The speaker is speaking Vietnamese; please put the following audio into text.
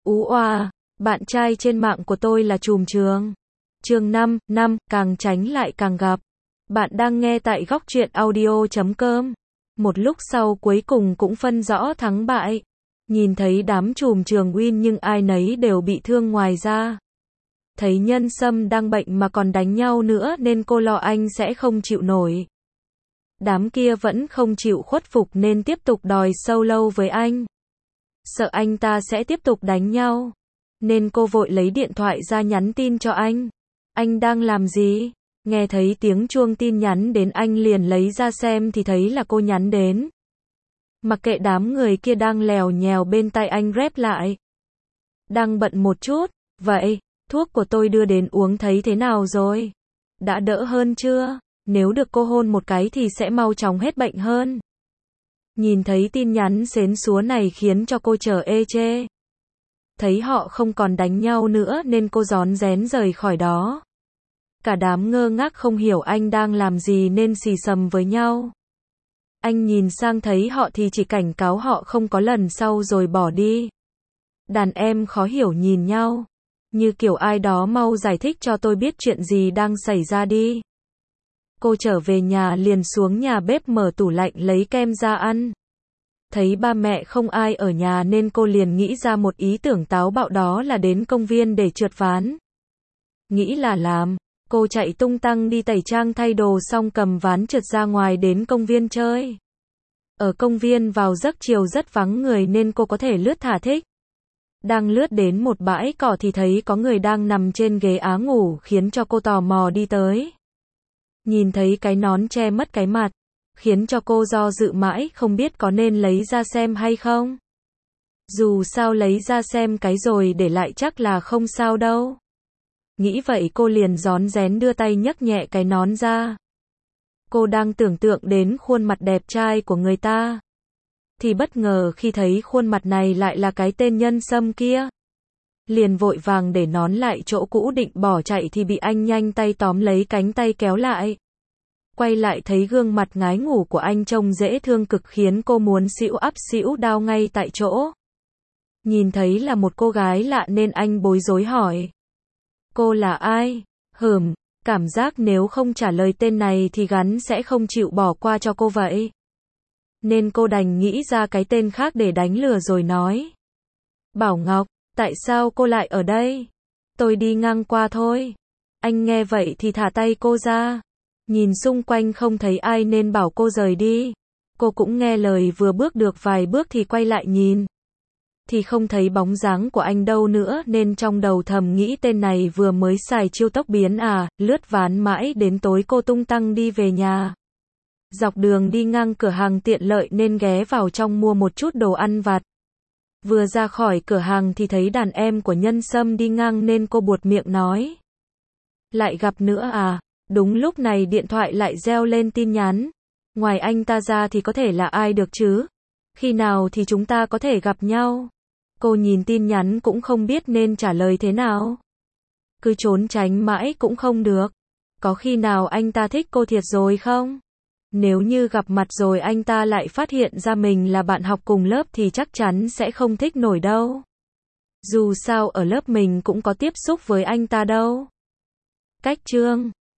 Ú oa, bạn trai trên mạng của tôi là Trùm Trường. Chương 5, càng tránh lại càng gặp. Bạn đang nghe tại góc truyện audio.com. Một lúc sau cuối cùng cũng phân rõ thắng bại. Nhìn thấy đám Trùm Trường win nhưng ai nấy đều bị thương ngoài ra. Thấy Nhân Sâm đang bệnh mà còn đánh nhau nữa nên cô lo anh sẽ không chịu nổi. Đám kia vẫn không chịu khuất phục nên tiếp tục đòi solo với anh. Sợ anh ta sẽ tiếp tục đánh nhau, nên cô vội lấy điện thoại ra nhắn tin cho anh. Anh đang làm gì? Nghe thấy tiếng chuông tin nhắn đến anh liền lấy ra xem thì thấy là cô nhắn đến. Mặc kệ đám người kia đang lèo nhèo bên tai anh rep lại. Đang bận một chút, vậy, thuốc của tôi đưa đến uống thấy thế nào rồi? Đã đỡ hơn chưa? Nếu được cô hôn một cái thì sẽ mau chóng hết bệnh hơn. Nhìn thấy tin nhắn xến xúa này khiến cho cô trở ê chê. Thấy họ không còn đánh nhau nữa nên cô rón rén rời khỏi đó. Cả đám ngơ ngác không hiểu anh đang làm gì nên xì xầm với nhau. Anh nhìn sang thấy họ thì chỉ cảnh cáo họ không có lần sau rồi bỏ đi. Đàn em khó hiểu nhìn nhau. Như kiểu ai đó mau giải thích cho tôi biết chuyện gì đang xảy ra đi. Cô trở về nhà liền xuống nhà bếp mở tủ lạnh lấy kem ra ăn. Thấy ba mẹ không ai ở nhà nên cô liền nghĩ ra một ý tưởng táo bạo, đó là đến công viên để trượt ván. Nghĩ là làm, cô chạy tung tăng đi tẩy trang thay đồ xong cầm ván trượt ra ngoài đến công viên chơi. Ở công viên vào giấc chiều rất vắng người nên cô có thể lướt thả thích. Đang lướt đến một bãi cỏ thì thấy có người đang nằm trên ghế á ngủ khiến cho cô tò mò đi tới. Nhìn thấy cái nón che mất cái mặt, khiến cho cô do dự mãi không biết có nên lấy ra xem hay không. Dù sao lấy ra xem cái rồi để lại chắc là không sao đâu. Nghĩ vậy cô liền rón rén đưa tay nhấc nhẹ cái nón ra. Cô đang tưởng tượng đến khuôn mặt đẹp trai của người ta. Thì bất ngờ khi thấy khuôn mặt này lại là cái tên Nhân Sâm kia. Liền vội vàng để nón lại chỗ cũ định bỏ chạy thì bị anh nhanh tay tóm lấy cánh tay kéo lại. Quay lại thấy gương mặt ngái ngủ của anh trông dễ thương cực khiến cô muốn xỉu ắp xỉu đau ngay tại chỗ. Nhìn thấy là một cô gái lạ nên anh bối rối hỏi. Cô là ai? Cảm giác nếu không trả lời tên này thì gắn sẽ không chịu bỏ qua cho cô vậy. Nên cô đành nghĩ ra cái tên khác để đánh lừa rồi nói. Bảo Ngọc, tại sao cô lại ở đây? Tôi đi ngang qua thôi. Anh nghe vậy thì thả tay cô ra. Nhìn xung quanh không thấy ai nên bảo cô rời đi. Cô cũng nghe lời, vừa bước được vài bước thì quay lại nhìn. Thì không thấy bóng dáng của anh đâu nữa nên trong đầu thầm nghĩ tên này vừa mới xài chiêu tốc biến à, lướt ván mãi đến tối cô tung tăng đi về nhà. Dọc đường đi ngang cửa hàng tiện lợi nên ghé vào trong mua một chút đồ ăn vặt. Vừa ra khỏi cửa hàng thì thấy đàn em của Nhân Sâm đi ngang nên cô buột miệng nói. Lại gặp nữa à? Đúng lúc này điện thoại lại reo lên tin nhắn. Ngoài anh ta ra thì có thể là ai được chứ? Khi nào thì chúng ta có thể gặp nhau? Cô nhìn tin nhắn cũng không biết nên trả lời thế nào. Cứ trốn tránh mãi cũng không được. Có khi nào anh ta thích cô thiệt rồi không? Nếu như gặp mặt rồi anh ta lại phát hiện ra mình là bạn học cùng lớp thì chắc chắn sẽ không thích nổi đâu. Dù sao ở lớp mình cũng có tiếp xúc với anh ta đâu. Cách chương